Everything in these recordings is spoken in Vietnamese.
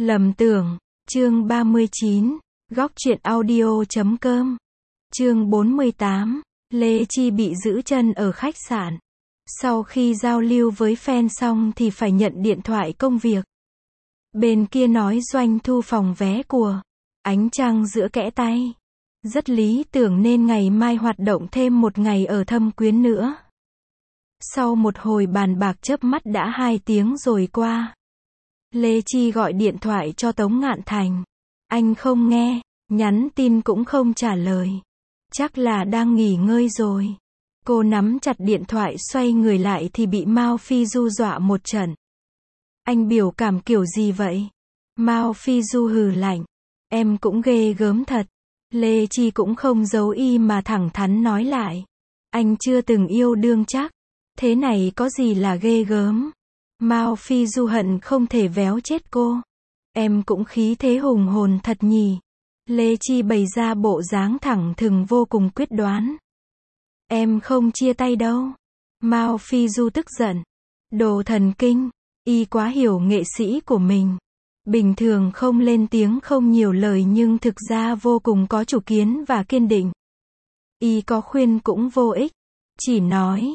Lầm tưởng, chương 39, góc truyện audio.com, chương 48, Lê Chi bị giữ chân ở khách sạn. Sau khi giao lưu với fan xong thì phải nhận điện thoại công việc. Bên kia nói doanh thu phòng vé của Ánh Trăng giữa kẽ tay. Rất lý tưởng nên ngày mai hoạt động thêm một ngày ở Thâm Quyến nữa. Sau một hồi bàn bạc chớp mắt đã 2 tiếng rồi qua. Lê Chi gọi điện thoại cho Tống Ngạn Thành. Anh không nghe, nhắn tin cũng không trả lời. Chắc là đang nghỉ ngơi rồi. Cô nắm chặt điện thoại xoay người lại thì bị Mao Phi Du dọa một trận. Anh biểu cảm kiểu gì vậy? Mao Phi Du hừ lạnh. Em cũng ghê gớm thật. Lê Chi cũng không giấu y mà thẳng thắn nói lại. Anh chưa từng yêu đương chắc. Thế này có gì là ghê gớm? Mao Phi Du hận không thể véo chết cô. Em cũng khí thế hùng hồn thật nhỉ. Lê Chi bày ra bộ dáng thẳng thừng vô cùng quyết đoán. Em không chia tay đâu. Mao Phi Du tức giận. Đồ thần kinh. Y quá hiểu nghệ sĩ của mình. Bình thường không lên tiếng không nhiều lời nhưng thực ra vô cùng có chủ kiến và kiên định. Y có khuyên cũng vô ích. Chỉ nói,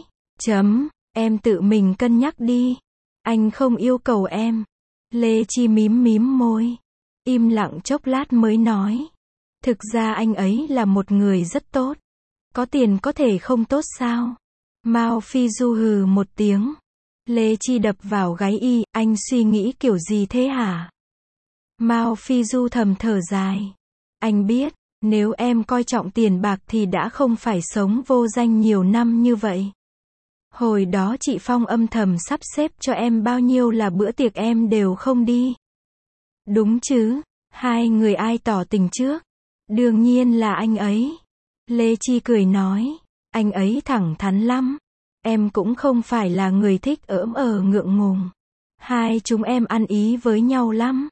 em tự mình cân nhắc đi. Anh không yêu cầu em. Lê Chi mím môi. Im lặng chốc lát mới nói. Thực ra anh ấy là một người rất tốt. Có tiền có thể không tốt sao? Mao Phi Du hừ một tiếng. Lê Chi đập vào gáy y, anh suy nghĩ kiểu gì thế hả? Mao Phi Du thầm thở dài. Anh biết, nếu em coi trọng tiền bạc thì đã không phải sống vô danh nhiều năm như vậy. Hồi đó chị Phong âm thầm sắp xếp cho em bao nhiêu là bữa tiệc em đều không đi. Đúng chứ, hai người ai tỏ tình trước? Đương nhiên là anh ấy. Lê Chi cười nói, anh ấy thẳng thắn lắm. Em cũng không phải là người thích ngượng ngùng. Hai chúng em ăn ý với nhau lắm.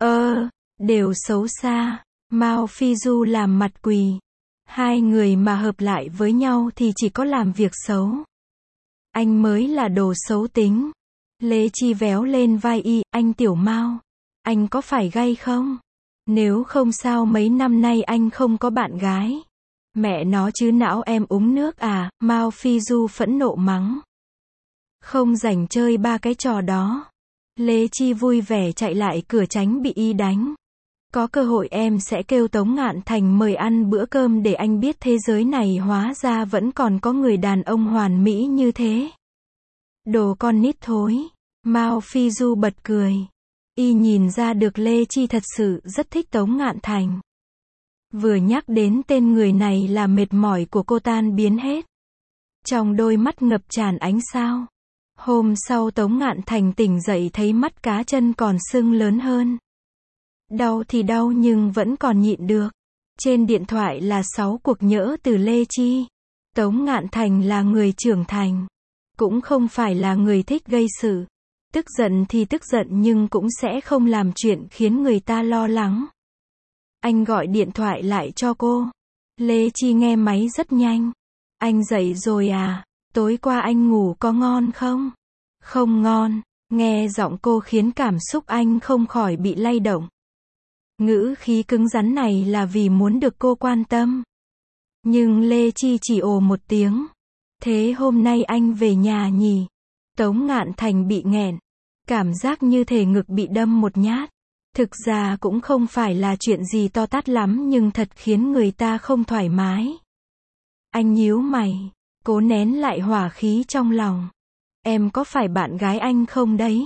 Đều xấu xa. Mao Phi Du làm mặt quỳ. Hai người mà hợp lại với nhau thì chỉ có làm việc xấu. Anh mới là đồ xấu tính. Lê Chi véo lên vai y, anh Tiểu Mao. Anh có phải gay không? Nếu không sao mấy năm nay anh không có bạn gái. Mẹ nó chứ não em uống nước à? Mao Phi Du phẫn nộ mắng. Không rảnh chơi ba cái trò đó. Lê Chi vui vẻ chạy lại cửa tránh bị y đánh. Có cơ hội em sẽ kêu Tống Ngạn Thành mời ăn bữa cơm để anh biết thế giới này hóa ra vẫn còn có người đàn ông hoàn mỹ như thế. Đồ con nít thối. Mao Phi Du bật cười. Y nhìn ra được Lê Chi thật sự rất thích Tống Ngạn Thành. Vừa nhắc đến tên người này là mệt mỏi của cô tan biến hết. Trong đôi mắt ngập tràn ánh sao. Hôm sau Tống Ngạn Thành tỉnh dậy thấy mắt cá chân còn sưng lớn hơn. Đau thì đau nhưng vẫn còn nhịn được. Trên điện thoại là 6 cuộc nhỡ từ Lê Chi. Tống Ngạn Thành là người trưởng thành. Cũng không phải là người thích gây sự. Tức giận thì tức giận nhưng cũng sẽ không làm chuyện khiến người ta lo lắng. Anh gọi điện thoại lại cho cô. Lê Chi nghe máy rất nhanh. Anh dậy rồi à? Tối qua anh ngủ có ngon không? Không ngon. Nghe giọng cô khiến cảm xúc anh không khỏi bị lay động. Ngữ khí cứng rắn này là vì muốn được cô quan tâm. Nhưng Lê Chi chỉ ồ một tiếng. Thế hôm nay anh về nhà nhỉ? Tống Ngạn Thành bị nghẹn. Cảm giác như thể ngực bị đâm một nhát. Thực ra cũng không phải là chuyện gì to tát lắm nhưng thật khiến người ta không thoải mái. Anh nhíu mày, cố nén lại hỏa khí trong lòng. Em có phải bạn gái anh không đấy?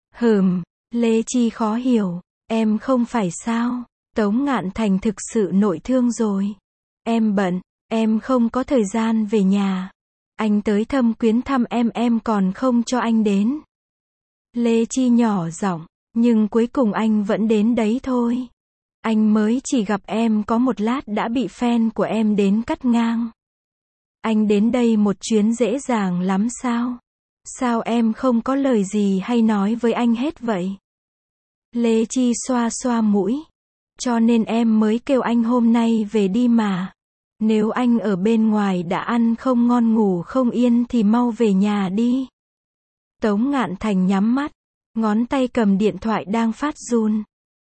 Lê Chi khó hiểu. Em không phải sao? Tống Ngạn Thành thực sự nội thương rồi. Em bận, em không có thời gian về nhà. Anh tới Thâm Quyến thăm em còn không cho anh đến. Lê Chi nhỏ giọng, nhưng cuối cùng anh vẫn đến đấy thôi. Anh mới chỉ gặp em có một lát đã bị fan của em đến cắt ngang. Anh đến đây một chuyến dễ dàng lắm sao? Sao em không có lời gì hay nói với anh hết vậy? Lê Chi xoa xoa mũi. Cho nên em mới kêu anh hôm nay về đi mà. Nếu anh ở bên ngoài đã ăn không ngon ngủ không yên thì mau về nhà đi. Tống Ngạn Thành nhắm mắt. Ngón tay cầm điện thoại đang phát run.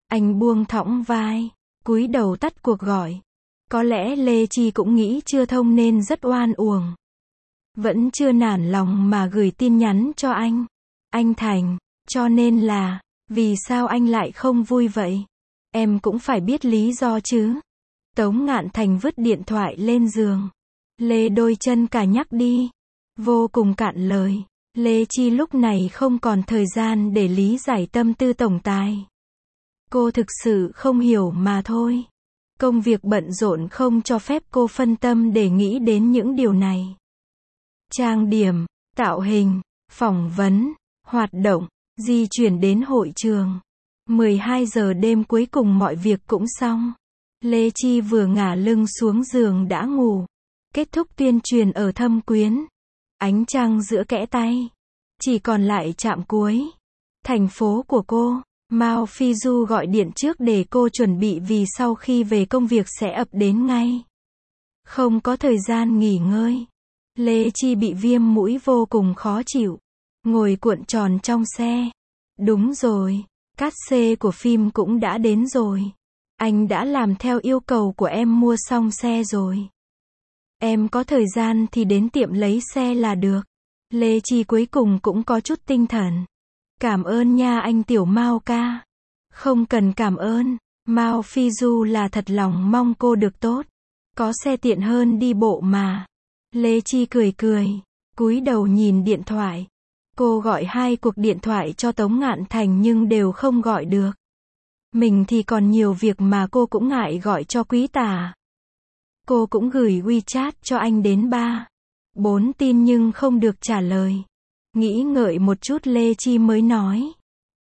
Anh buông thõng vai, cúi đầu tắt cuộc gọi. Có lẽ Lê Chi cũng nghĩ chưa thông nên rất oan uổng. Vẫn chưa nản lòng mà gửi tin nhắn cho anh. Anh Thành, cho nên là, vì sao anh lại không vui vậy? Em cũng phải biết lý do chứ. Tống Ngạn Thành vứt điện thoại lên giường. Lê đôi chân cả nhắc đi. Vô cùng cạn lời. Lê Chi lúc này không còn thời gian để lý giải tâm tư tổng tài. Cô thực sự không hiểu mà thôi. Công việc bận rộn không cho phép cô phân tâm để nghĩ đến những điều này. Trang điểm, tạo hình, phỏng vấn, hoạt động, di chuyển đến hội trường. 12 giờ đêm cuối cùng mọi việc cũng xong. Lê Chi vừa ngả lưng xuống giường đã ngủ. Kết thúc tuyên truyền ở Thâm Quyến. Ánh trăng giữa kẽ tay. Chỉ còn lại trạm cuối. Thành phố của cô. Mao Phi Du gọi điện trước để cô chuẩn bị vì sau khi về công việc sẽ ập đến ngay. Không có thời gian nghỉ ngơi. Lê Chi bị viêm mũi vô cùng khó chịu. Ngồi cuộn tròn trong xe. Đúng rồi, cát xê của phim cũng đã đến rồi. Anh đã làm theo yêu cầu của em mua xong xe rồi. Em có thời gian thì đến tiệm lấy xe là được. Lê Chi cuối cùng cũng có chút tinh thần. Cảm ơn nha anh Tiểu Mao ca. Không cần cảm ơn. Mao Phi Du là thật lòng mong cô được tốt. Có xe tiện hơn đi bộ mà. Lê Chi cười cười. Cúi đầu nhìn điện thoại. Cô gọi 2 cuộc điện thoại cho Tống Ngạn Thành nhưng đều không gọi được. Mình thì còn nhiều việc mà cô cũng ngại gọi cho Quý Tả. Cô cũng gửi WeChat cho anh đến 3-4 tin nhưng không được trả lời. Nghĩ ngợi một chút Lê Chi mới nói.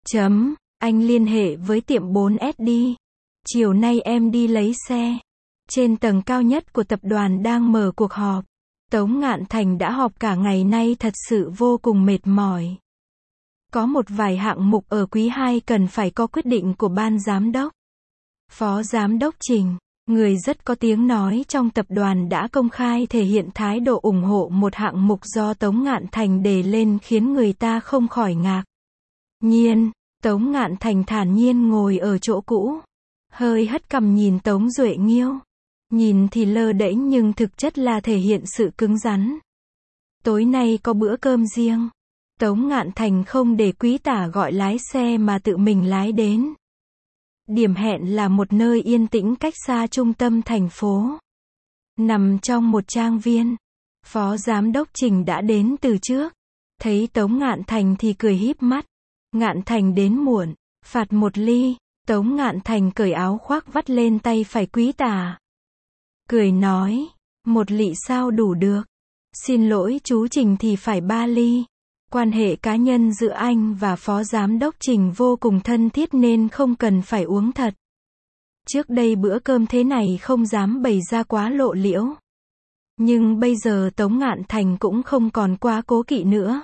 Anh liên hệ với tiệm 4S đi. Chiều nay em đi lấy xe. Trên tầng cao nhất của tập đoàn đang mở cuộc họp. Tống Ngạn Thành đã họp cả ngày nay thật sự vô cùng mệt mỏi. Có một vài hạng mục ở quý 2 cần phải có quyết định của ban giám đốc. Phó giám đốc Trình, người rất có tiếng nói trong tập đoàn đã công khai thể hiện thái độ ủng hộ một hạng mục do Tống Ngạn Thành đề lên khiến người ta không khỏi ngạc nhiên. Tống Ngạn Thành thản nhiên ngồi ở chỗ cũ, hơi hất cằm nhìn Tống Duệ Nghiêu. Nhìn thì lơ đễnh nhưng thực chất là thể hiện sự cứng rắn. Tối nay có bữa cơm riêng. Tống Ngạn Thành không để Quý Tả gọi lái xe mà tự mình lái đến. Điểm hẹn là một nơi yên tĩnh cách xa trung tâm thành phố. Nằm trong một trang viên. Phó giám đốc Trình đã đến từ trước. Thấy Tống Ngạn Thành thì cười híp mắt. Ngạn Thành đến muộn. Phạt một ly. Tống Ngạn Thành cởi áo khoác vắt lên tay phải Quý Tả. Cười nói. Một lị sao đủ được. Xin lỗi chú Trình thì phải 3 ly. Quan hệ cá nhân giữa anh và phó giám đốc Trình vô cùng thân thiết nên không cần phải uống thật. Trước đây bữa cơm thế này không dám bày ra quá lộ liễu. Nhưng bây giờ Tống Ngạn Thành cũng không còn quá cố kỵ nữa.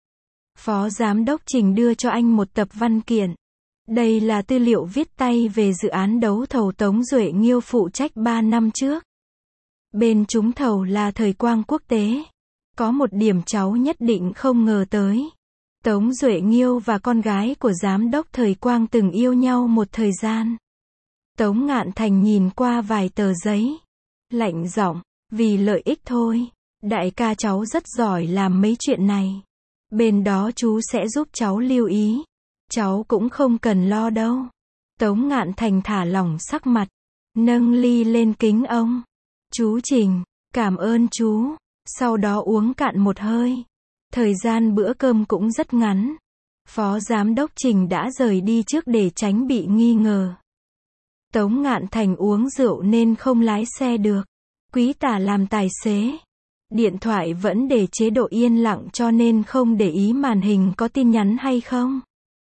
Phó giám đốc Trình đưa cho anh một tập văn kiện. Đây là tư liệu viết tay về dự án đấu thầu Tống Duệ Nghiêu phụ trách 3 năm trước. Bên trúng thầu là Thời Quang Quốc tế. Có một điểm cháu nhất định không ngờ tới. Tống Duệ Nghiêu và con gái của giám đốc Thời Quang từng yêu nhau một thời gian. Tống Ngạn Thành nhìn qua vài tờ giấy. Lạnh giọng, vì lợi ích thôi. Đại ca cháu rất giỏi làm mấy chuyện này. Bên đó chú sẽ giúp cháu lưu ý. Cháu cũng không cần lo đâu. Tống Ngạn Thành thả lỏng sắc mặt. Nâng ly lên kính ông. Chú Trình, cảm ơn chú. Sau đó uống cạn một hơi. Thời gian bữa cơm cũng rất ngắn. Phó giám đốc Trình đã rời đi trước để tránh bị nghi ngờ. Tống Ngạn Thành uống rượu nên không lái xe được. Quý Tả làm tài xế. Điện thoại vẫn để chế độ yên lặng cho nên không để ý màn hình có tin nhắn hay không.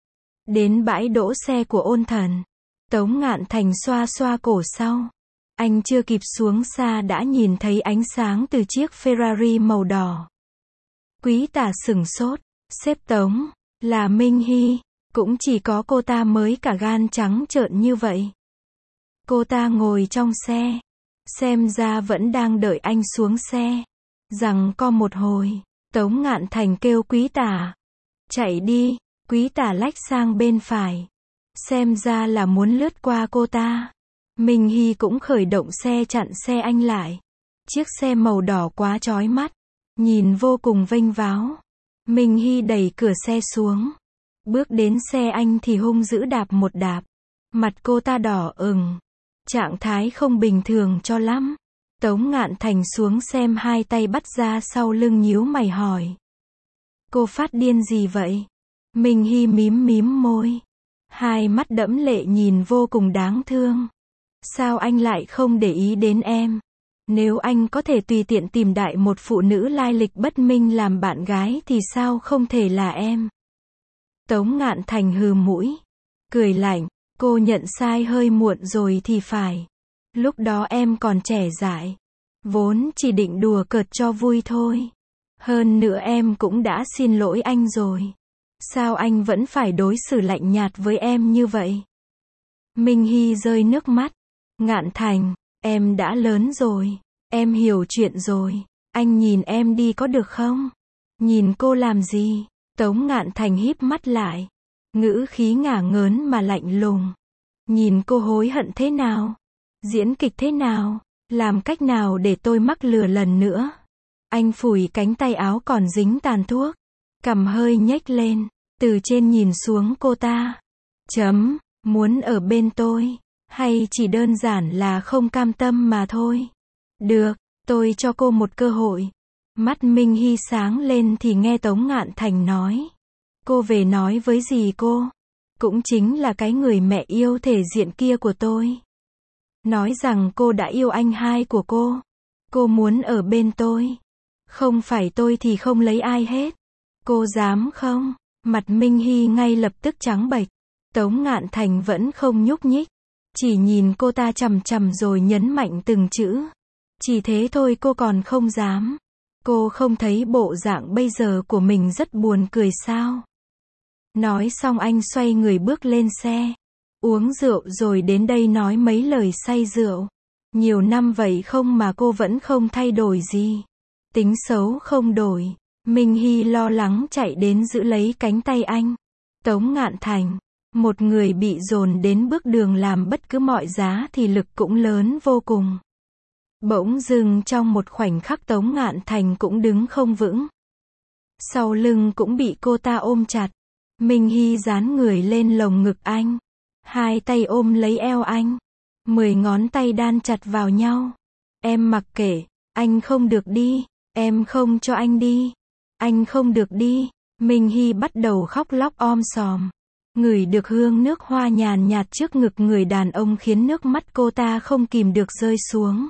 Đến bãi đỗ xe của Ôn Thần. Tống Ngạn Thành xoa xoa cổ sau. Anh chưa kịp xuống xa đã nhìn thấy ánh sáng từ chiếc Ferrari màu đỏ. Quý Tả sửng sốt. Sếp Tống, là Minh Hy. Cũng chỉ có cô ta mới cả gan trắng trợn như vậy. Cô ta ngồi trong xe. Xem ra vẫn đang đợi anh xuống xe. Rằng co một hồi. Tống Ngạn Thành kêu Quý Tả. Chạy đi. Quý Tả lách sang bên phải. Xem ra là muốn lướt qua cô ta. Minh Hy cũng khởi động xe chặn xe anh lại. Chiếc xe màu đỏ quá chói mắt, nhìn vô cùng vênh váo. Minh Hy đẩy cửa xe xuống. Bước đến xe anh thì hung dữ đạp một đạp. Mặt cô ta đỏ ửng. Trạng thái không bình thường cho lắm. Tống Ngạn Thành xuống xem, hai tay bắt ra sau lưng nhíu mày hỏi. Cô phát điên gì vậy? Minh Hy mím mím môi. Hai mắt đẫm lệ nhìn vô cùng đáng thương. Sao anh lại không để ý đến em? Nếu anh có thể tùy tiện tìm đại một phụ nữ lai lịch bất minh làm bạn gái thì sao không thể là em? Tống Ngạn Thành hừ mũi. Cười lạnh. Cô nhận sai hơi muộn rồi thì phải. Lúc đó em còn trẻ dại. Vốn chỉ định đùa cợt cho vui thôi. Hơn nữa em cũng đã xin lỗi anh rồi. Sao anh vẫn phải đối xử lạnh nhạt với em như vậy? Minh Hy rơi nước mắt. Ngạn Thành, em đã lớn rồi. Em hiểu chuyện rồi. Anh nhìn em đi có được không? Nhìn cô làm gì? Tống Ngạn Thành híp mắt lại. Ngữ khí ngả ngớn mà lạnh lùng. Nhìn cô hối hận thế nào? Diễn kịch thế nào? Làm cách nào để tôi mắc lừa lần nữa? Anh phủi cánh tay áo còn dính tàn thuốc. Cằm hơi nhếch lên. Từ trên nhìn xuống cô ta. Muốn ở bên tôi? Hay chỉ đơn giản là không cam tâm mà thôi? Được, tôi cho cô một cơ hội. Mắt Minh Hy sáng lên thì nghe Tống Ngạn Thành nói. Cô về nói với dì cô. Cũng chính là cái người mẹ yêu thể diện kia của tôi. Nói rằng cô đã yêu anh hai của cô. Cô muốn ở bên tôi. Không phải tôi thì không lấy ai hết. Cô dám không? Mặt Minh Hy ngay lập tức trắng bệch. Tống Ngạn Thành vẫn không nhúc nhích. Chỉ nhìn cô ta chằm chằm rồi nhấn mạnh từng chữ. Chỉ thế thôi cô còn không dám. Cô không thấy bộ dạng bây giờ của mình rất buồn cười sao? Nói xong anh xoay người bước lên xe. Uống rượu rồi đến đây nói mấy lời say rượu. Nhiều năm vậy không mà cô vẫn không thay đổi gì. Tính xấu không đổi. Minh Hy lo lắng chạy đến giữ lấy cánh tay anh. Tống Ngạn Thành, một người bị dồn đến bước đường làm bất cứ mọi giá thì lực cũng lớn vô cùng. Bỗng dưng trong một khoảnh khắc Tống Ngạn Thành cũng đứng không vững. Sau lưng cũng bị cô ta ôm chặt. Minh Hy dán người lên lồng ngực anh. Hai tay ôm lấy eo anh. 10 ngón tay đan chặt vào nhau. Em mặc kệ, anh không được đi. Em không cho anh đi. Anh không được đi. Minh Hy bắt đầu khóc lóc om sòm. Ngửi được hương nước hoa nhàn nhạt trước ngực người đàn ông khiến nước mắt cô ta không kìm được rơi xuống.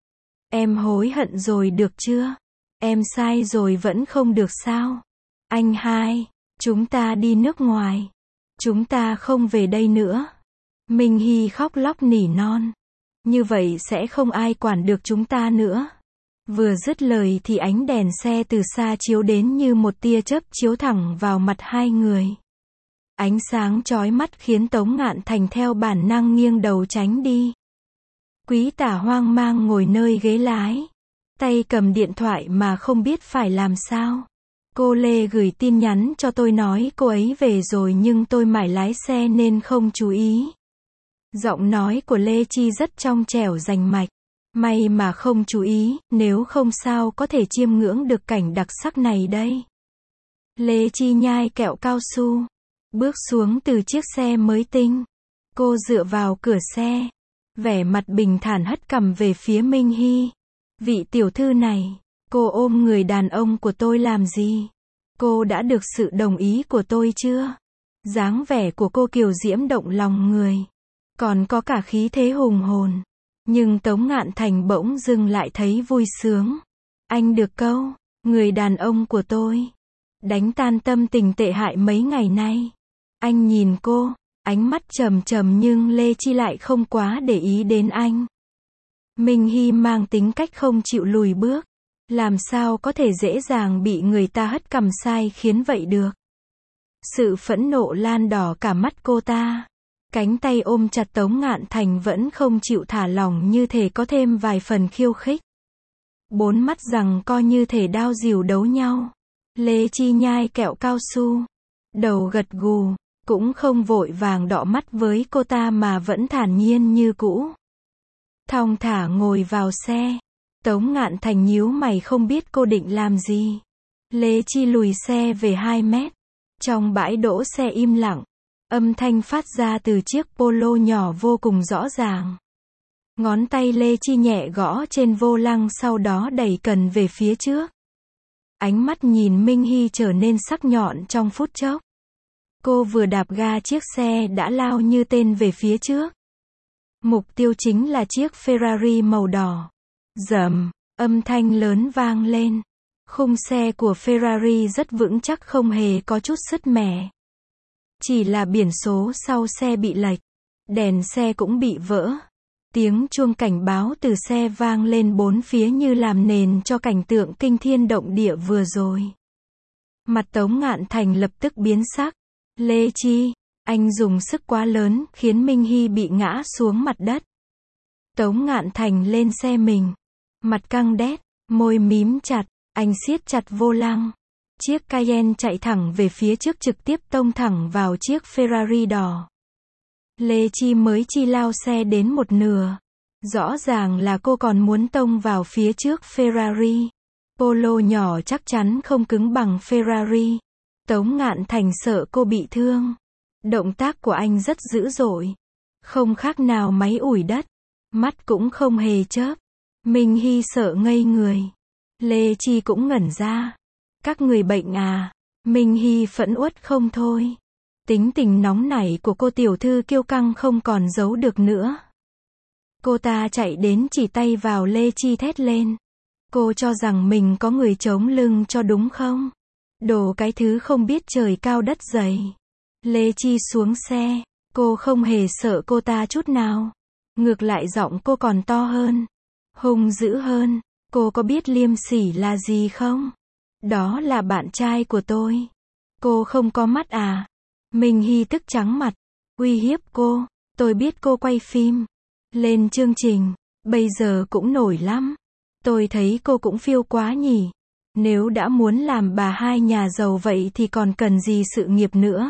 Em hối hận rồi được chưa? Em sai rồi vẫn không được sao? Anh hai, chúng ta đi nước ngoài. Chúng ta không về đây nữa. Minh Hy khóc lóc nỉ non. Như vậy sẽ không ai quản được chúng ta nữa. Vừa dứt lời thì ánh đèn xe từ xa chiếu đến như một tia chớp chiếu thẳng vào mặt hai người. Ánh sáng chói mắt khiến Tống Ngạn Thành theo bản năng nghiêng đầu tránh đi. Quý Tả hoang mang ngồi nơi ghế lái. Tay cầm điện thoại mà không biết phải làm sao. Cô Lê gửi tin nhắn cho tôi nói cô ấy về rồi nhưng tôi mải lái xe nên không chú ý. Giọng nói của Lê Chi rất trong trẻo rành mạch. May mà không chú ý, nếu không sao có thể chiêm ngưỡng được cảnh đặc sắc này đây. Lê Chi nhai kẹo cao su. Bước xuống từ chiếc xe mới tinh. Cô dựa vào cửa xe. Vẻ mặt bình thản hất cằm về phía Minh Hy. Vị tiểu thư này, cô ôm người đàn ông của tôi làm gì? Cô đã được sự đồng ý của tôi chưa? Dáng vẻ của cô kiều diễm động lòng người. Còn có cả khí thế hùng hồn. Nhưng Tống Ngạn Thành bỗng dưng lại thấy vui sướng. Anh được câu, người đàn ông của tôi. Đánh tan tâm tình tệ hại mấy ngày nay. Anh nhìn cô, ánh mắt trầm trầm nhưng Lê Chi lại không quá để ý đến anh. Minh Hy mang tính cách không chịu lùi bước. Làm sao có thể dễ dàng bị người ta hất cằm sai khiến vậy được. Sự phẫn nộ lan đỏ cả mắt cô ta. Cánh tay ôm chặt Tống Ngạn Thành vẫn không chịu thả lỏng như thể có thêm vài phần khiêu khích. Bốn mắt rằng co như thể đao dìu đấu nhau. Lê Chi nhai kẹo cao su. Đầu gật gù. cũng không vội vàng đọ mắt với cô ta mà vẫn thản nhiên như cũ. Thong thả ngồi vào xe. Tống Ngạn Thành nhíu mày không biết cô định làm gì. Lê Chi lùi xe về 2 mét. Trong bãi đỗ xe im lặng. Âm thanh phát ra từ chiếc Polo nhỏ vô cùng rõ ràng. Ngón tay Lê Chi nhẹ gõ trên vô lăng sau đó đẩy cần về phía trước. Ánh mắt nhìn Minh Hy trở nên sắc nhọn trong phút chốc. Cô vừa đạp ga chiếc xe đã lao như tên về phía trước. Mục tiêu chính là chiếc Ferrari màu đỏ. Rầm, âm thanh lớn vang lên. Khung xe của Ferrari rất vững chắc không hề có chút sứt mẻ. Chỉ là biển số sau xe bị lệch. Đèn xe cũng bị vỡ. Tiếng chuông cảnh báo từ xe vang lên bốn phía như làm nền cho cảnh tượng kinh thiên động địa vừa rồi. Mặt Tống Ngạn Thành lập tức biến sắc. Lê Chi, anh dùng sức quá lớn khiến Minh Hy bị ngã xuống mặt đất. Tống Ngạn Thành lên xe mình. Mặt căng đét, môi mím chặt, anh siết chặt vô lăng. Chiếc Cayenne chạy thẳng về phía trước trực tiếp tông thẳng vào chiếc Ferrari đỏ. Lê Chi mới chi lao xe đến một nửa. Rõ ràng là cô còn muốn tông vào phía trước Ferrari. Polo nhỏ chắc chắn không cứng bằng Ferrari. Tống Ngạn Thành sợ cô bị thương. Động tác của anh rất dữ dội. Không khác nào máy ủi đất. Mắt cũng không hề chớp. Minh Hy sợ ngây người. Lê Chi cũng ngẩn ra. Các người bệnh à? Minh Hy phẫn uất không thôi. Tính tình nóng nảy của cô tiểu thư kiêu căng không còn giấu được nữa. Cô ta chạy đến chỉ tay vào Lê Chi thét lên. Cô cho rằng mình có người chống lưng cho đúng không? Đồ cái thứ không biết trời cao đất dày. Lê Chi xuống xe. Cô không hề sợ cô ta chút nào. Ngược lại giọng cô còn to hơn. Hung dữ hơn. Cô có biết liêm sỉ là gì không? Đó là bạn trai của tôi. Cô không có mắt à? Minh Hy tức trắng mặt. Uy hiếp cô. Tôi biết cô quay phim. Lên chương trình. Bây giờ cũng nổi lắm. Tôi thấy cô cũng phiêu quá nhỉ. Nếu đã muốn làm bà hai nhà giàu vậy thì còn cần gì sự nghiệp nữa.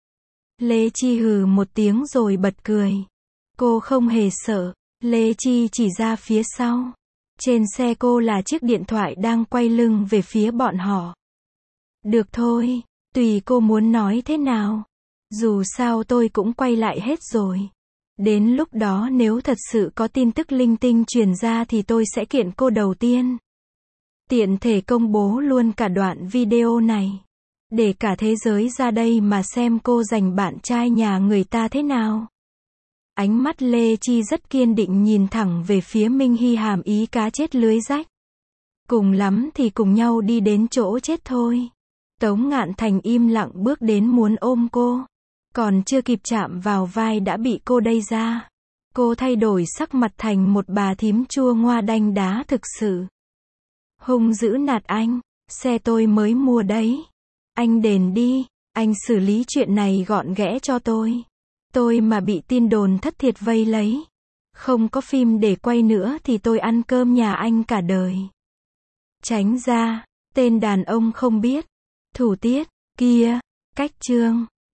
Lê Chi hừ một tiếng rồi bật cười. Cô không hề sợ. Lê Chi chỉ ra phía sau. Trên xe cô là chiếc điện thoại đang quay lưng về phía bọn họ. Được thôi, tùy cô muốn nói thế nào. Dù sao tôi cũng quay lại hết rồi. Đến lúc đó nếu thật sự có tin tức linh tinh truyền ra thì tôi sẽ kiện cô đầu tiên. Tiện thể công bố luôn cả đoạn video này. Để cả thế giới ra đây mà xem cô giành bạn trai nhà người ta thế nào. Ánh mắt Lê Chi rất kiên định nhìn thẳng về phía Minh Hy hàm ý cá chết lưới rách. Cùng lắm thì cùng nhau đi đến chỗ chết thôi. Tống Ngạn Thành im lặng bước đến muốn ôm cô. Còn chưa kịp chạm vào vai đã bị cô đẩy ra. Cô thay đổi sắc mặt thành một bà thím chua ngoa đanh đá thực sự. Hung dữ nạt anh. Xe tôi mới mua đấy. Anh đền đi. Anh xử lý chuyện này gọn ghẽ cho tôi. Tôi mà bị tin đồn thất thiệt vây lấy. Không có phim để quay nữa thì tôi ăn cơm nhà anh cả đời. Tránh ra. Tên đàn ông không biết. Thủ tiết. Kia. Cách chương.